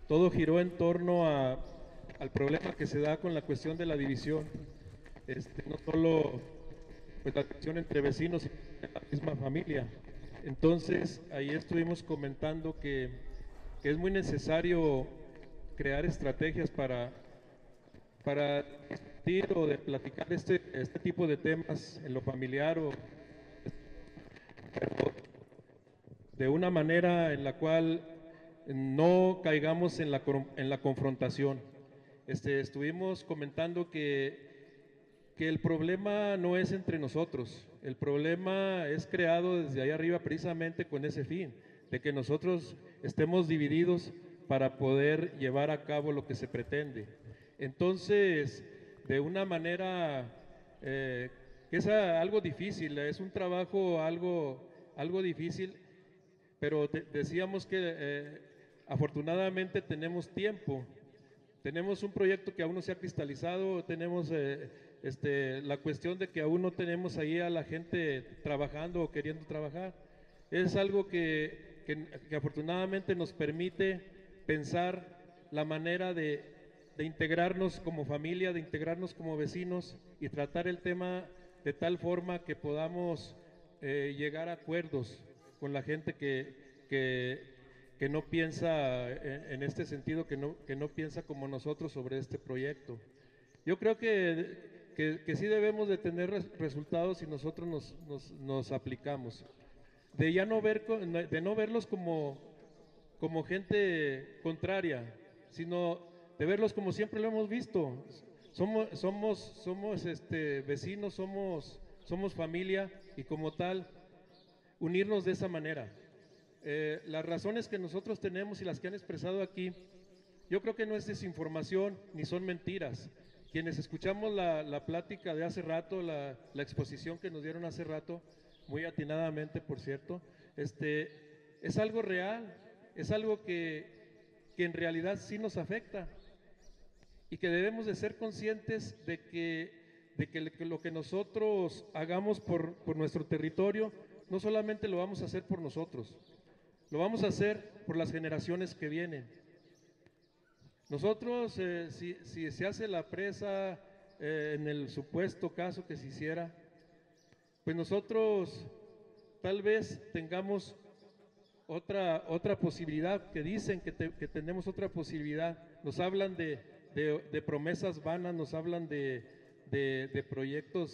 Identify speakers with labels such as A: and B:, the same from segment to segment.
A: todo giró en torno al problema que se da con la cuestión de la división. No solo pues, la división entre vecinos y la misma familia. Entonces, ahí estuvimos comentando que es muy necesario crear estrategias para discutir o de platicar este tipo de temas en lo familiar o de una manera en la cual no caigamos en la confrontación. Estuvimos comentando que el problema no es entre nosotros, el problema es creado desde ahí arriba precisamente con ese fin, de que nosotros estemos divididos para poder llevar a cabo lo que se pretende. Entonces, de una manera que es algo difícil, es un trabajo algo difícil, pero decíamos que afortunadamente tenemos tiempo, tenemos un proyecto que aún no se ha cristalizado, tenemos la cuestión de que aún no tenemos ahí a la gente trabajando o queriendo trabajar. Es algo que afortunadamente nos permite pensar la manera de integrarnos como familia, de integrarnos como vecinos y tratar el tema de tal forma que podamos llegar a acuerdos con la gente que no piensa en este sentido, que no piensa como nosotros sobre este proyecto. Yo creo que sí debemos de tener resultados si nosotros nos aplicamos. De ya no ver, de no verlos como gente contraria, sino de verlos como siempre lo hemos visto. Somos vecinos, somos familia y como tal, unirnos de esa manera. Las razones que nosotros tenemos y las que han expresado aquí, yo creo que no es desinformación ni son mentiras. Quienes escuchamos la plática de hace rato, la exposición que nos dieron hace rato, muy atinadamente, por cierto, es algo real, es algo que en realidad sí nos afecta y que debemos de ser conscientes de que lo que nosotros hagamos por nuestro territorio, no solamente lo vamos a hacer por nosotros, lo vamos a hacer por las generaciones que vienen. Nosotros, si se hace la presa, en el supuesto caso que se hiciera, pues nosotros tal vez tengamos otra posibilidad, que dicen que tenemos otra posibilidad. Nos hablan de promesas vanas, nos hablan de proyectos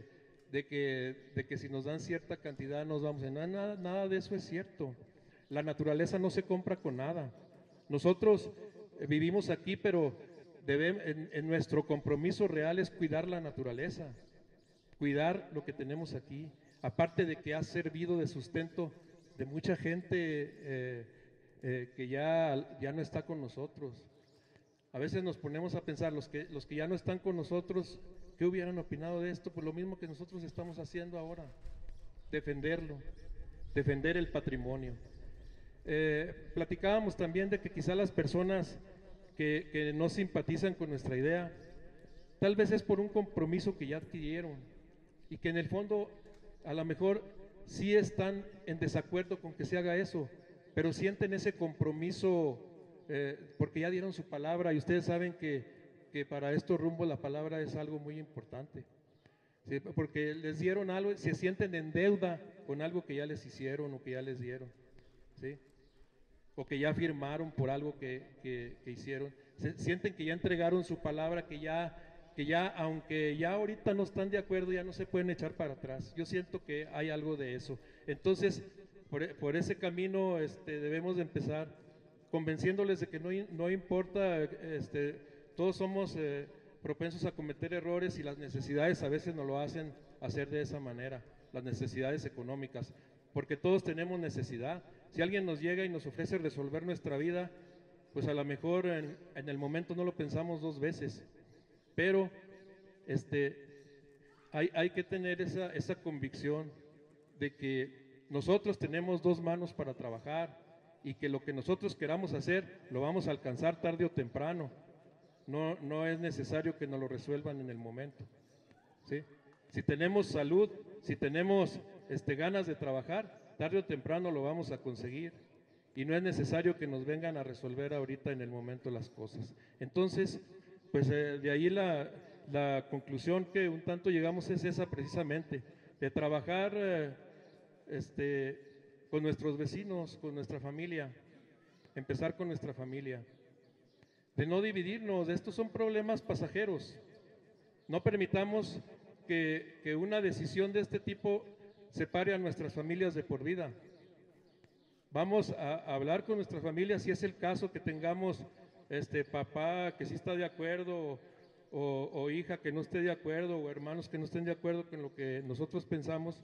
A: de que si nos dan cierta cantidad nos vamos a... Nada de eso es cierto. La naturaleza no se compra con nada. Nosotros vivimos aquí, pero en nuestro compromiso real es cuidar la naturaleza, cuidar lo que tenemos aquí. Aparte de que ha servido de sustento de mucha gente que ya no está con nosotros. A veces nos ponemos a pensar, los que ya no están con nosotros, ¿qué hubieran opinado de esto? Pues lo mismo que nosotros estamos haciendo ahora, defenderlo, defender el patrimonio. Platicábamos también de que quizá las personas que no simpatizan con nuestra idea, tal vez es por un compromiso que ya adquirieron y que en el fondo a lo mejor sí están en desacuerdo con que se haga eso, pero sienten ese compromiso porque ya dieron su palabra y ustedes saben que para estos rumbos la palabra es algo muy importante, ¿sí? Porque les dieron algo, se sienten en deuda con algo que ya les hicieron o que ya les dieron, ¿sí? O que ya firmaron por algo que hicieron, sienten que ya entregaron su palabra, que ya, aunque ya ahorita no están de acuerdo, ya no se pueden echar para atrás. Yo siento que hay algo de eso. Entonces, por ese camino debemos de empezar convenciéndoles de que no importa, todos somos propensos a cometer errores y las necesidades a veces nos lo hacen hacer de esa manera, las necesidades económicas, porque todos tenemos necesidad. Si alguien nos llega y nos ofrece resolver nuestra vida, pues a lo mejor en el momento no lo pensamos dos veces, pero hay que tener esa convicción de que nosotros tenemos dos manos para trabajar y que lo que nosotros queramos hacer lo vamos a alcanzar tarde o temprano. No es necesario que nos lo resuelvan en el momento, ¿sí? Si tenemos salud, si tenemos ganas de trabajar, tarde o temprano lo vamos a conseguir. y no es necesario que nos vengan a resolver ahorita en el momento las cosas. Entonces, pues de ahí la conclusión que un tanto llegamos es esa precisamente, de trabajar con nuestros vecinos, con nuestra familia, empezar con nuestra familia, de no dividirnos. Estos son problemas pasajeros. No permitamos que una decisión de este tipo separe a nuestras familias de por vida. Vamos a hablar con nuestras familias si es el caso que tengamos papá que sí está de acuerdo o hija que no esté de acuerdo o hermanos que no estén de acuerdo con lo que nosotros pensamos.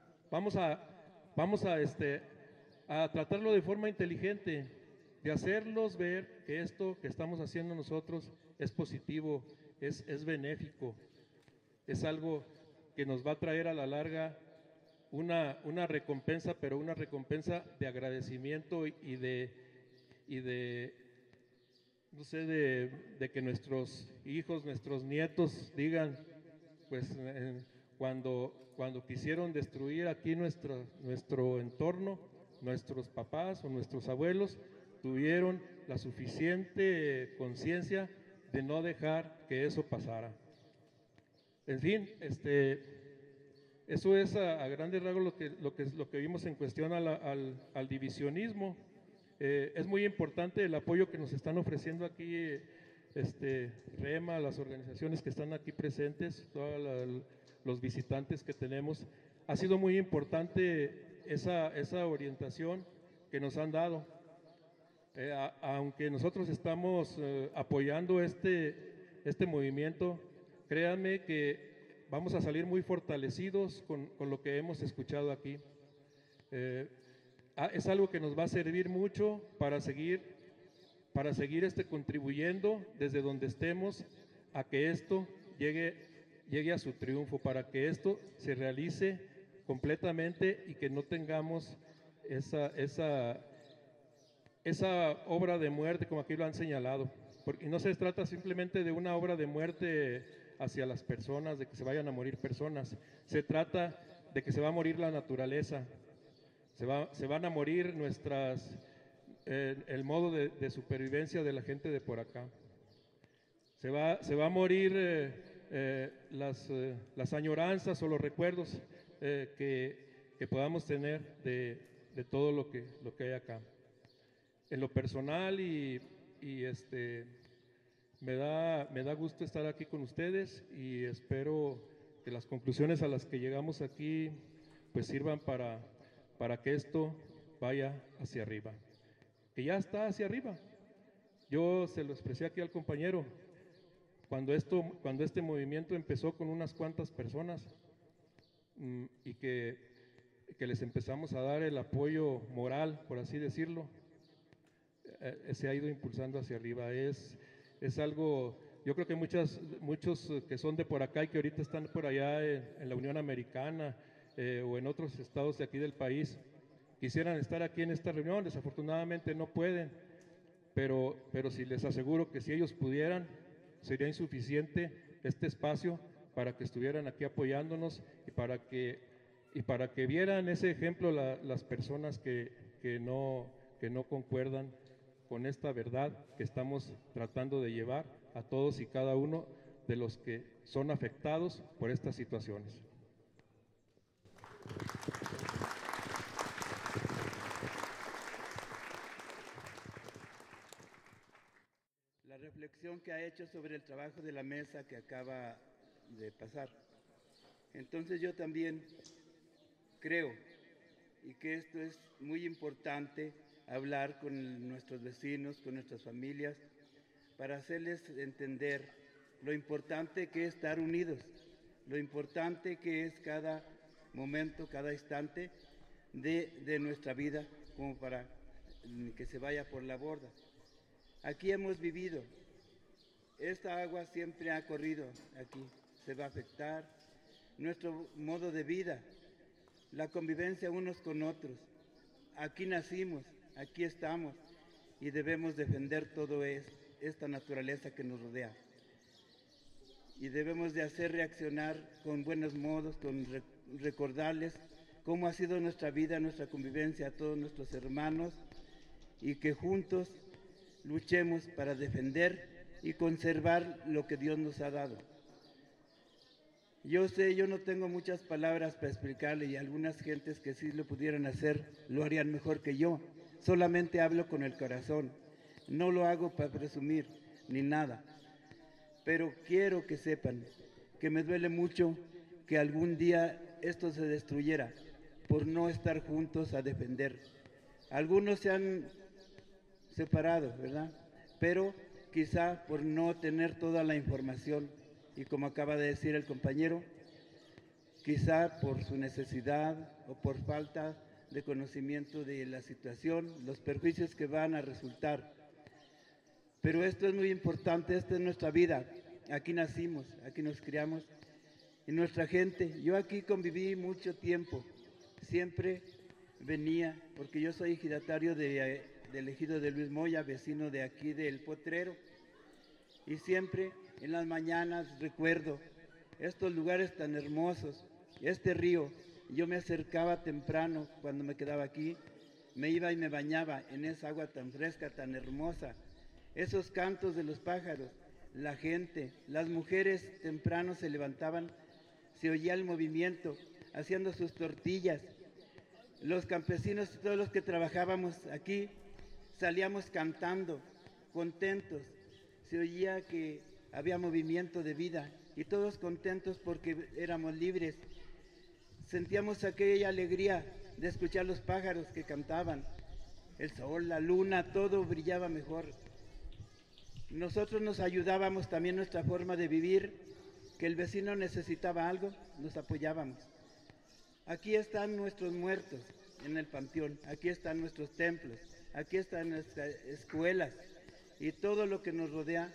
A: Vamos a tratarlo de forma inteligente, de hacerlos ver que esto que estamos haciendo nosotros es positivo, es benéfico, es algo que nos va a traer a la larga una recompensa, pero una recompensa de agradecimiento y de no sé, de que nuestros hijos, nuestros nietos digan, pues cuando quisieron destruir aquí nuestro entorno, nuestros papás o nuestros abuelos tuvieron la suficiente conciencia de no dejar que eso pasara. En fin, eso es a grandes rasgos lo que vimos en cuestión al divisionismo. Es muy importante el apoyo que nos están ofreciendo aquí REMA, las organizaciones que están aquí presentes, todos los visitantes que tenemos. Ha sido muy importante esa orientación que nos han dado. Aunque nosotros estamos apoyando este movimiento, créanme que vamos a salir muy fortalecidos con lo que hemos escuchado aquí. Es algo que nos va a servir mucho para seguir contribuyendo desde donde estemos a que esto llegue a su triunfo, para que esto se realice completamente y que no tengamos esa obra de muerte como aquí lo han señalado. Porque no se trata simplemente de una obra de muerte hacia las personas, de que se vayan a morir personas, se trata de que se va a morir la naturaleza, se van a morir el modo de supervivencia de la gente de por acá. Se va a morir las añoranzas o los recuerdos que podamos tener de todo lo que hay acá. En lo personal me da gusto estar aquí con ustedes y espero que las conclusiones a las que llegamos aquí pues sirvan para que esto vaya hacia arriba, que ya está hacia arriba. Yo se lo expresé aquí al compañero, cuando este movimiento empezó con unas cuantas personas y que les empezamos a dar el apoyo moral, por así decirlo, se ha ido impulsando hacia arriba. Es algo, yo creo que muchos que son de por acá y que ahorita están por allá en la Unión Americana o en otros estados de aquí del país, quisieran estar aquí en esta reunión, desafortunadamente no pueden, pero si les aseguro que si ellos pudieran, sería insuficiente este espacio para que estuvieran aquí apoyándonos y para que vieran ese ejemplo las personas que no concuerdan con esta verdad que estamos tratando de llevar a todos y cada uno de los que son afectados por estas situaciones.
B: La reflexión que ha hecho sobre el trabajo de la mesa que acaba de pasar. Entonces yo también creo y que esto es muy importante, hablar con nuestros vecinos, con nuestras familias, para hacerles entender lo importante que es estar unidos, lo importante que es cada momento, cada instante de nuestra vida, como para que se vaya por la borda. Aquí hemos vivido, esta agua siempre ha corrido aquí, se va a afectar nuestro modo de vida, la convivencia unos con otros. Aquí nacimos, aquí estamos y debemos defender todo esta naturaleza que nos rodea. Y debemos de hacer reaccionar con buenos modos, con recordarles cómo ha sido nuestra vida, nuestra convivencia a todos nuestros hermanos y que juntos luchemos para defender y conservar lo que Dios nos ha dado. Yo sé, yo no tengo muchas palabras para explicarle y algunas gentes que sí lo pudieran hacer lo harían mejor que yo. Solamente hablo con el corazón, no lo hago para presumir ni nada. Pero quiero que sepan que me duele mucho que algún día esto se destruyera por no estar juntos a defender. Algunos se han separado, ¿verdad? Pero quizá por no tener toda la información y como acaba de decir el compañero, quizá por su necesidad o por falta de conocimiento de la situación, los perjuicios que van a resultar. Pero esto es muy importante, esta es nuestra vida, aquí nacimos, aquí nos criamos y nuestra gente. Yo aquí conviví mucho tiempo, siempre venía, porque yo soy ejidatario del ejido de Luis Moya, vecino de aquí del Potrero, y siempre en las mañanas recuerdo estos lugares tan hermosos, este río. Yo me acercaba temprano cuando me quedaba aquí, me iba y me bañaba en esa agua tan fresca, tan hermosa, esos cantos de los pájaros, la gente, las mujeres temprano se levantaban, se oía el movimiento, haciendo sus tortillas. Los campesinos y todos los que trabajábamos aquí salíamos cantando, contentos. Se oía que había movimiento de vida y todos contentos porque éramos libres. Sentíamos aquella alegría de escuchar los pájaros que cantaban, el sol, la luna, todo brillaba mejor. Nosotros nos ayudábamos también nuestra forma de vivir, que el vecino necesitaba algo, nos apoyábamos. Aquí están nuestros muertos en el panteón, aquí están nuestros templos, aquí están nuestras escuelas y todo lo que nos rodea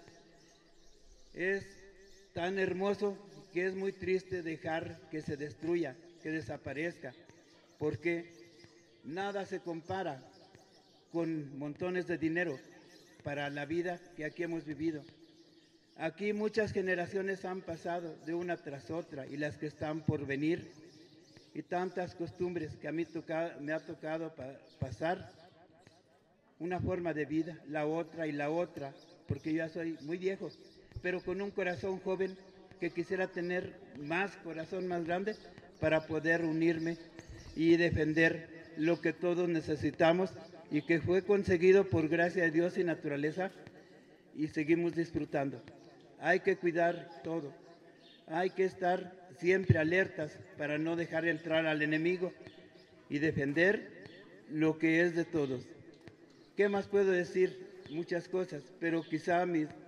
B: es tan hermoso que es muy triste dejar que se destruya, que desaparezca, porque nada se compara con montones de dinero para la vida que aquí hemos vivido. Aquí muchas generaciones han pasado de una tras otra y las que están por venir, y tantas costumbres que a mí me ha tocado pasar, una forma de vida, la otra y la otra, porque yo ya soy muy viejo, pero con un corazón joven que quisiera tener más corazón más grande para poder unirme y defender lo que todos necesitamos y que fue conseguido por gracia de Dios y naturaleza y seguimos disfrutando. Hay que cuidar todo, hay que estar siempre alertas para no dejar entrar al enemigo y defender lo que es de todos. ¿Qué más puedo decir? Muchas cosas, pero quizá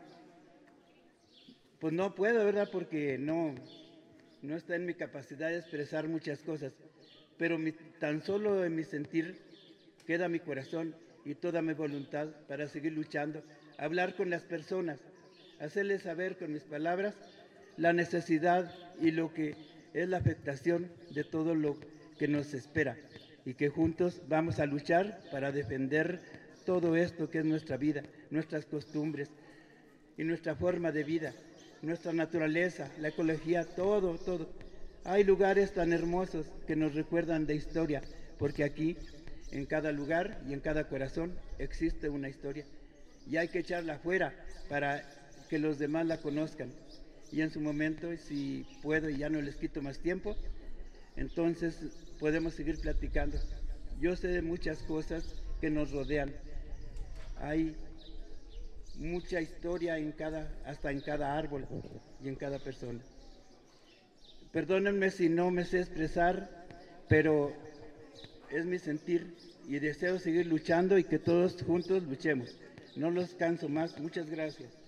B: pues no puedo, ¿verdad? Porque no está en mi capacidad de expresar muchas cosas, pero tan solo en mi sentir queda mi corazón y toda mi voluntad para seguir luchando, hablar con las personas, hacerles saber con mis palabras la necesidad y lo que es la afectación de todo lo que nos espera y que juntos vamos a luchar para defender todo esto que es nuestra vida, nuestras costumbres y nuestra forma de vida, nuestra naturaleza, la ecología, todo, todo. Hay lugares tan hermosos que nos recuerdan de historia, porque aquí, en cada lugar y en cada corazón, existe una historia y hay que echarla afuera para que los demás la conozcan. Y en su momento, si puedo y ya no les quito más tiempo, entonces podemos seguir platicando. Yo sé de muchas cosas que nos rodean. Hay mucha historia hasta en cada árbol y en cada persona. Perdónenme si no me sé expresar, pero es mi sentir y deseo seguir luchando y que todos juntos luchemos. No los canso más. Muchas gracias.